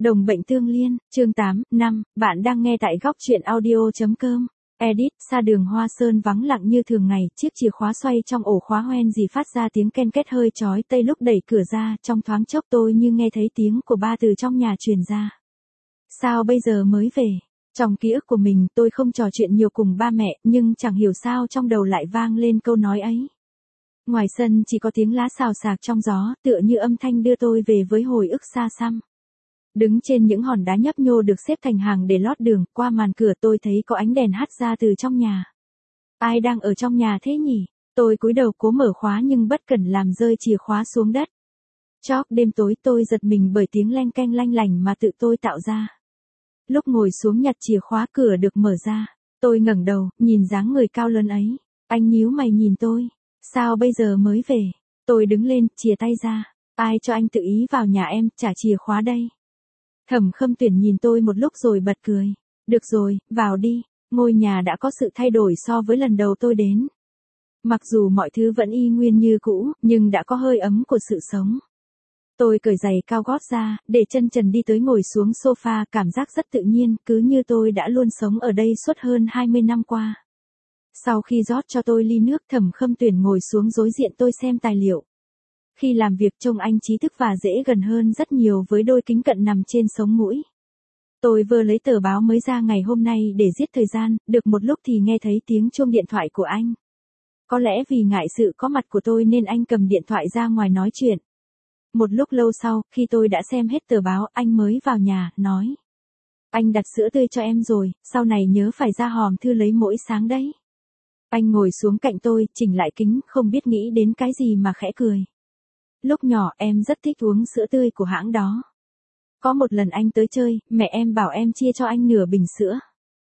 Đồng bệnh tương liên, chương 8, 5, bạn đang nghe tại góc truyện audio.com. Edit, xa đường Hoa Sơn vắng lặng như thường ngày, chiếc chìa khóa xoay trong ổ khóa hoen gì phát ra tiếng ken két hơi chói tây lúc đẩy cửa ra, trong thoáng chốc tôi như nghe thấy tiếng của ba từ trong nhà truyền ra. Sao bây giờ mới về? Trong ký ức của mình tôi không trò chuyện nhiều cùng ba mẹ, nhưng chẳng hiểu sao trong đầu lại vang lên câu nói ấy. Ngoài sân chỉ có tiếng lá xào xạc trong gió, tựa như âm thanh đưa tôi về với hồi ức xa xăm. Đứng trên những hòn đá nhấp nhô được xếp thành hàng để lót đường, qua màn cửa tôi thấy có ánh đèn hắt ra từ trong nhà. Ai đang ở trong nhà thế nhỉ? Tôi cúi đầu cố mở khóa nhưng bất cẩn làm rơi chìa khóa xuống đất. Chóp đêm tối tôi giật mình bởi tiếng leng keng lanh lành mà tự tôi tạo ra. Lúc ngồi xuống nhặt chìa khóa cửa được mở ra, tôi ngẩng đầu, nhìn dáng người cao lớn ấy. Anh nhíu mày nhìn tôi. Sao bây giờ mới về? Tôi đứng lên, chìa tay ra. Ai cho anh tự ý vào nhà em, trả chìa khóa đây. Thẩm Khâm Tuyển nhìn tôi một lúc rồi bật cười. Được rồi, vào đi. Ngôi nhà đã có sự thay đổi so với lần đầu tôi đến. Mặc dù mọi thứ vẫn y nguyên như cũ, nhưng đã có hơi ấm của sự sống. Tôi cởi giày cao gót ra, để chân trần đi tới ngồi xuống sofa, cảm giác rất tự nhiên, cứ như tôi đã luôn sống ở đây suốt hơn 20 năm qua. Sau khi rót cho tôi ly nước, Thẩm Khâm Tuyển ngồi xuống đối diện tôi xem tài liệu. Khi làm việc trông anh trí thức và dễ gần hơn rất nhiều với đôi kính cận nằm trên sống mũi. Tôi vừa lấy tờ báo mới ra ngày hôm nay để giết thời gian, được một lúc thì nghe thấy tiếng chuông điện thoại của anh. Có lẽ vì ngại sự có mặt của tôi nên anh cầm điện thoại ra ngoài nói chuyện. Một lúc lâu sau, khi tôi đã xem hết tờ báo, anh mới vào nhà, nói. Anh đặt sữa tươi cho em rồi, sau này nhớ phải ra hòm thư lấy mỗi sáng đấy. Anh ngồi xuống cạnh tôi, chỉnh lại kính, không biết nghĩ đến cái gì mà khẽ cười. Lúc nhỏ em rất thích uống sữa tươi của hãng đó. Có một lần anh tới chơi, mẹ em bảo em chia cho anh nửa bình sữa.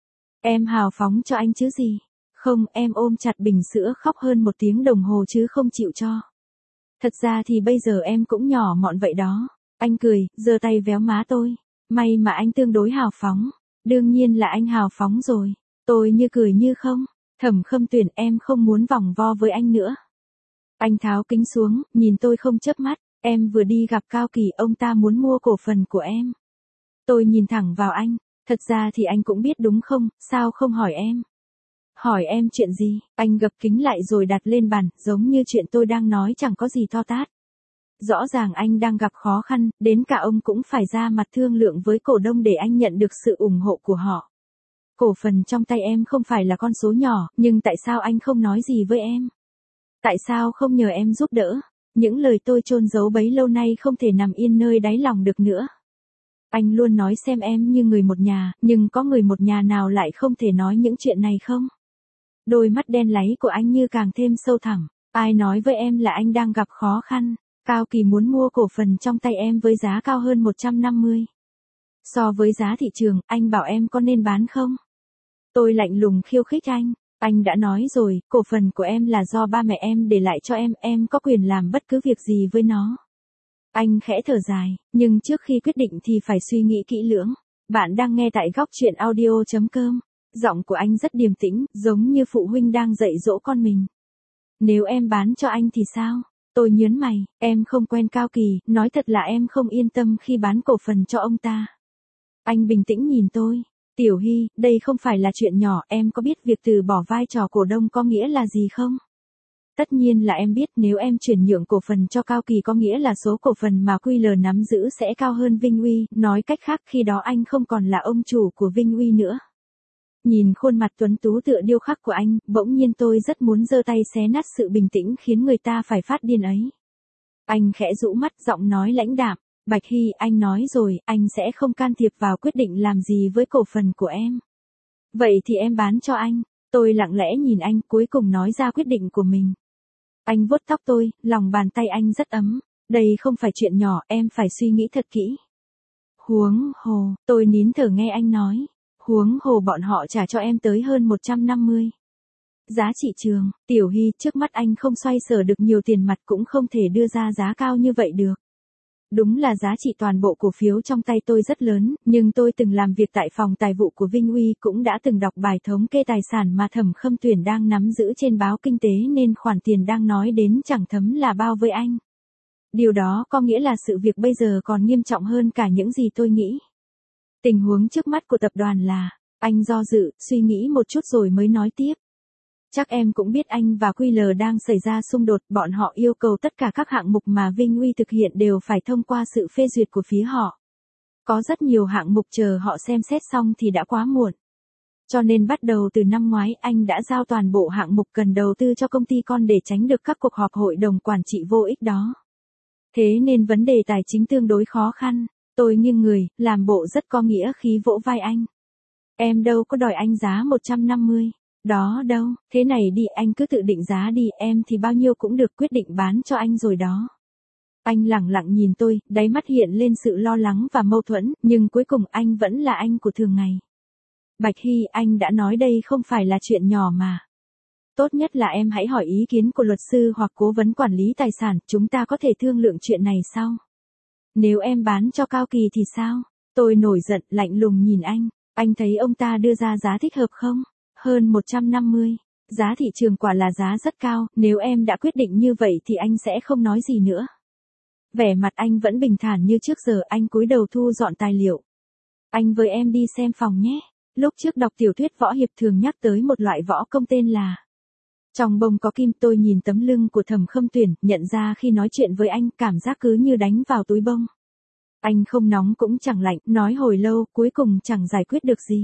Em hào phóng cho anh chứ gì. Không, em ôm chặt bình sữa khóc hơn 1 tiếng đồng hồ chứ không chịu cho. Thật ra thì bây giờ em cũng nhỏ mọn vậy đó. Anh cười, giơ tay véo má tôi. May mà anh tương đối hào phóng. Đương nhiên là anh hào phóng rồi. Tôi như cười như không. Thẩm Khâm Tuyển, em không muốn vòng vo với anh nữa. Anh tháo kính xuống, nhìn tôi không chớp mắt. Em vừa đi gặp Cao Kỳ, ông ta muốn mua cổ phần của em. Tôi nhìn thẳng vào anh. Thật ra thì anh cũng biết đúng không, sao không hỏi em? Hỏi em chuyện gì? Anh gập kính lại rồi đặt lên bàn, giống như chuyện tôi đang nói chẳng có gì to tát. Rõ ràng anh đang gặp khó khăn, đến cả ông cũng phải ra mặt thương lượng với cổ đông để anh nhận được sự ủng hộ của họ. Cổ phần trong tay em không phải là con số nhỏ, nhưng tại sao anh không nói gì với em? Tại sao không nhờ em giúp đỡ? Những lời tôi chôn giấu bấy lâu nay không thể nằm yên nơi đáy lòng được nữa. Anh luôn nói xem em như người một nhà, nhưng có người một nhà nào lại không thể nói những chuyện này không? Đôi mắt đen láy của anh như càng thêm sâu thẳm. Ai nói với em là anh đang gặp khó khăn? Cao Kỳ muốn mua cổ phần trong tay em với giá cao hơn 150. So với giá thị trường, anh bảo em có nên bán không? Tôi lạnh lùng khiêu khích anh. Anh đã nói rồi, cổ phần của em là do ba mẹ em để lại cho em có quyền làm bất cứ việc gì với nó. Anh khẽ thở dài, nhưng trước khi quyết định thì phải suy nghĩ kỹ lưỡng. Bạn đang nghe tại góc truyện audio.com. Giọng của anh rất điềm tĩnh, giống như phụ huynh đang dạy dỗ con mình. Nếu em bán cho anh thì sao? Tôi nhớn mày, em không quen Cao Kỳ, nói thật là em không yên tâm khi bán cổ phần cho ông ta. Anh bình tĩnh nhìn tôi. Tiểu Hy, đây không phải là chuyện nhỏ, em có biết việc từ bỏ vai trò cổ đông có nghĩa là gì không? Tất nhiên là em biết, nếu em chuyển nhượng cổ phần cho Cao Kỳ có nghĩa là số cổ phần mà QL nắm giữ sẽ cao hơn Vinh Uy, nói cách khác khi đó anh không còn là ông chủ của Vinh Uy nữa. Nhìn khuôn mặt tuấn tú tựa điêu khắc của anh, bỗng nhiên tôi rất muốn giơ tay xé nát sự bình tĩnh khiến người ta phải phát điên ấy. Anh khẽ rũ mắt, giọng nói lãnh đạm. Bạch Hy, anh nói rồi, anh sẽ không can thiệp vào quyết định làm gì với cổ phần của em. Vậy thì em bán cho anh. Tôi lặng lẽ nhìn anh, cuối cùng nói ra quyết định của mình. Anh vuốt tóc tôi, lòng bàn tay anh rất ấm. Đây không phải chuyện nhỏ, em phải suy nghĩ thật kỹ. Huống hồ, tôi nín thở nghe anh nói. Huống hồ bọn họ trả cho em tới hơn 150. Giá trị trường, Tiểu Hy, trước mắt anh không xoay sở được nhiều tiền mặt cũng không thể đưa ra giá cao như vậy được. Đúng là giá trị toàn bộ cổ phiếu trong tay tôi rất lớn, nhưng tôi từng làm việc tại phòng tài vụ của Vinh Uy, cũng đã từng đọc bài thống kê tài sản mà Thẩm Khâm Tuyển đang nắm giữ trên báo Kinh tế, nên khoản tiền đang nói đến chẳng thấm là bao với anh. Điều đó có nghĩa là sự việc bây giờ còn nghiêm trọng hơn cả những gì tôi nghĩ. Tình huống trước mắt của tập đoàn là, anh do dự, suy nghĩ một chút rồi mới nói tiếp. Chắc em cũng biết anh và QL đang xảy ra xung đột, bọn họ yêu cầu tất cả các hạng mục mà Vinh Uy thực hiện đều phải thông qua sự phê duyệt của phía họ. Có rất nhiều hạng mục chờ họ xem xét xong thì đã quá muộn. Cho nên bắt đầu từ năm ngoái anh đã giao toàn bộ hạng mục cần đầu tư cho công ty con để tránh được các cuộc họp hội đồng quản trị vô ích đó. Thế nên vấn đề tài chính tương đối khó khăn. Tôi nghiêng người, làm bộ rất có nghĩa khí vỗ vai anh. Em đâu có đòi anh giá 150. Đó đâu, thế này đi anh cứ tự định giá đi, em thì bao nhiêu cũng được, quyết định bán cho anh rồi đó. Anh lẳng lặng nhìn tôi, đáy mắt hiện lên sự lo lắng và mâu thuẫn, nhưng cuối cùng anh vẫn là anh của thường ngày. Bạch Hy, anh đã nói đây không phải là chuyện nhỏ mà. Tốt nhất là em hãy hỏi ý kiến của luật sư hoặc cố vấn quản lý tài sản, chúng ta có thể thương lượng chuyện này sau. Nếu em bán cho Cao Kỳ thì sao? Tôi nổi giận, lạnh lùng nhìn anh thấy ông ta đưa ra giá thích hợp không? Hơn 150. Giá thị trường quả là giá rất cao, nếu em đã quyết định như vậy thì anh sẽ không nói gì nữa. Vẻ mặt anh vẫn bình thản như trước giờ, anh cúi đầu thu dọn tài liệu. Anh với em đi xem phòng nhé. Lúc trước đọc tiểu thuyết võ hiệp thường nhắc tới một loại võ công tên là trong bông có kim. Tôi nhìn tấm lưng của Thẩm Khâm Tuyển, nhận ra khi nói chuyện với anh cảm giác cứ như đánh vào túi bông. Anh không nóng cũng chẳng lạnh, nói hồi lâu cuối cùng chẳng giải quyết được gì.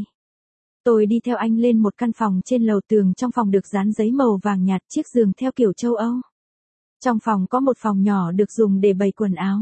Tôi đi theo anh lên một căn phòng trên lầu, tường trong phòng được dán giấy màu vàng nhạt, chiếc giường theo kiểu châu Âu. Trong phòng có một phòng nhỏ được dùng để bày quần áo.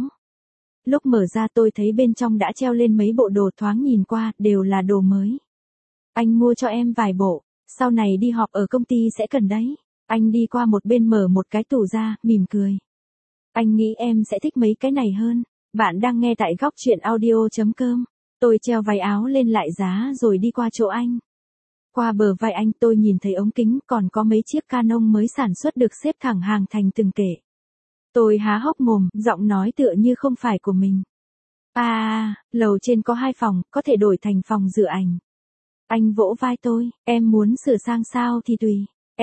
Lúc mở ra tôi thấy bên trong đã treo lên mấy bộ đồ, thoáng nhìn qua đều là đồ mới. Anh mua cho em vài bộ, sau này đi họp ở công ty sẽ cần đấy. Anh đi qua một bên mở một cái tủ ra, mỉm cười. Anh nghĩ em sẽ thích mấy cái này hơn. Bạn đang nghe tại góc truyện audio.com. Tôi treo váy áo lên lại giá rồi đi qua chỗ anh. Qua bờ vai anh tôi nhìn thấy ống kính, còn có mấy chiếc Canon mới sản xuất được xếp thẳng hàng thành từng kệ. Tôi há hốc mồm, giọng nói tựa như không phải của mình. Lầu trên có 2 phòng, có thể đổi thành phòng rửa ảnh. Anh vỗ vai tôi, em muốn sửa sang sao thì tùy.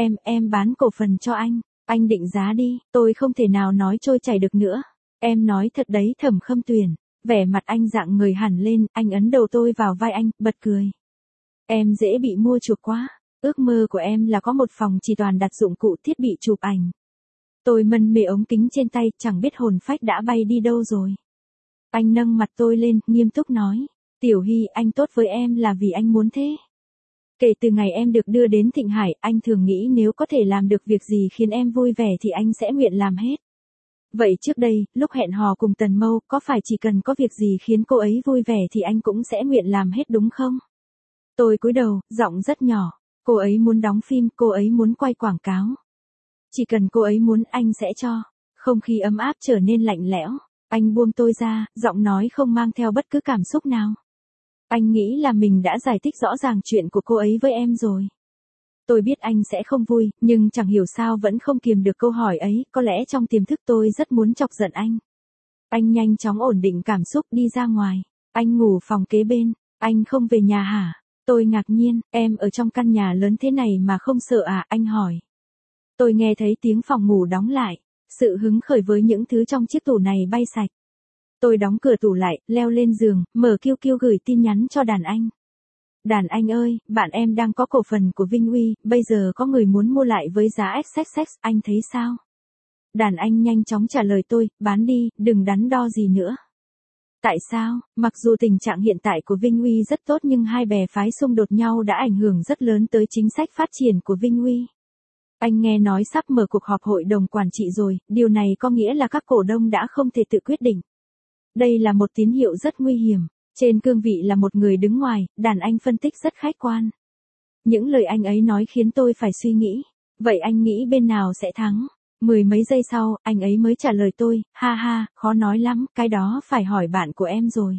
Em bán cổ phần cho anh. Anh định giá đi, tôi không thể nào nói trôi chảy được nữa. Em nói thật đấy Thẩm Khâm Tuyển. Vẻ mặt anh dạng người hẳn lên, anh ấn đầu tôi vào vai anh, bật cười. Em dễ bị mua chuộc quá. Ước mơ của em là có một phòng chỉ toàn đặt dụng cụ thiết bị chụp ảnh. Tôi mân mê ống kính trên tay, chẳng biết hồn phách đã bay đi đâu rồi. Anh nâng mặt tôi lên, nghiêm túc nói. Tiểu Hy, anh tốt với em là vì anh muốn thế. Kể từ ngày em được đưa đến Thịnh Hải, anh thường nghĩ nếu có thể làm được việc gì khiến em vui vẻ thì anh sẽ nguyện làm hết. Vậy trước đây, lúc hẹn hò cùng Tần Mâu, có phải chỉ cần có việc gì khiến cô ấy vui vẻ thì anh cũng sẽ nguyện làm hết đúng không? Tôi cúi đầu, giọng rất nhỏ. Cô ấy muốn đóng phim, cô ấy muốn quay quảng cáo. Chỉ cần cô ấy muốn anh sẽ cho. Không khí ấm áp trở nên lạnh lẽo. Anh buông tôi ra, giọng nói không mang theo bất cứ cảm xúc nào. Anh nghĩ là mình đã giải thích rõ ràng chuyện của cô ấy với em rồi. Tôi biết anh sẽ không vui, nhưng chẳng hiểu sao vẫn không kiềm được câu hỏi ấy, có lẽ trong tiềm thức tôi rất muốn chọc giận anh. Anh nhanh chóng ổn định cảm xúc đi ra ngoài. Anh ngủ phòng kế bên. Anh không về nhà hả? Tôi ngạc nhiên, em ở trong căn nhà lớn thế này mà không sợ à? Anh hỏi. Tôi nghe thấy tiếng phòng ngủ đóng lại. Sự hứng khởi với những thứ trong chiếc tủ này bay sạch. Tôi đóng cửa tủ lại, leo lên giường, mở QQ gửi tin nhắn cho đàn anh. Đàn anh ơi, bạn em đang có cổ phần của Vinh Uy, bây giờ có người muốn mua lại với giá XXX, anh thấy sao? Đàn anh nhanh chóng trả lời tôi, bán đi, đừng đắn đo gì nữa. Tại sao? Mặc dù tình trạng hiện tại của Vinh Uy rất tốt nhưng hai bè phái xung đột nhau đã ảnh hưởng rất lớn tới chính sách phát triển của Vinh Uy. Anh nghe nói sắp mở cuộc họp hội đồng quản trị rồi, điều này có nghĩa là các cổ đông đã không thể tự quyết định. Đây là một tín hiệu rất nguy hiểm. Trên cương vị là một người đứng ngoài, đàn anh phân tích rất khách quan. Những lời anh ấy nói khiến tôi phải suy nghĩ. Vậy anh nghĩ bên nào sẽ thắng? 10 mấy giây sau, anh ấy mới trả lời tôi, ha ha, khó nói lắm, cái đó phải hỏi bạn của em rồi.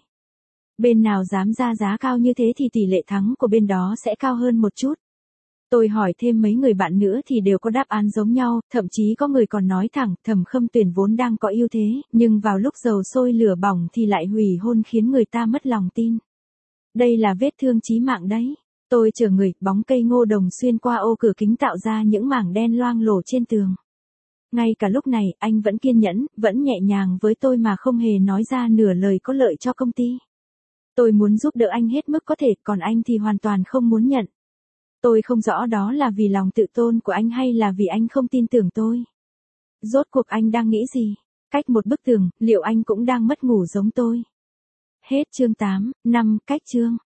Bên nào dám ra giá cao như thế thì tỷ lệ thắng của bên đó sẽ cao hơn một chút. Tôi hỏi thêm mấy người bạn nữa thì đều có đáp án giống nhau, thậm chí có người còn nói thẳng, Thẩm Khâm Tuyển vốn đang có ưu thế, nhưng vào lúc dầu sôi lửa bỏng thì lại hủy hôn khiến người ta mất lòng tin. Đây là vết thương chí mạng đấy. Tôi chờ người, bóng cây ngô đồng xuyên qua ô cửa kính tạo ra những mảng đen loang lổ trên tường. Ngay cả lúc này, anh vẫn kiên nhẫn, vẫn nhẹ nhàng với tôi mà không hề nói ra nửa lời có lợi cho công ty. Tôi muốn giúp đỡ anh hết mức có thể, còn anh thì hoàn toàn không muốn nhận. Tôi không rõ đó là vì lòng tự tôn của anh hay là vì anh không tin tưởng tôi. Rốt cuộc anh đang nghĩ gì? Cách một bức tường, liệu anh cũng đang mất ngủ giống tôi? Hết chương 8, 5, cách chương.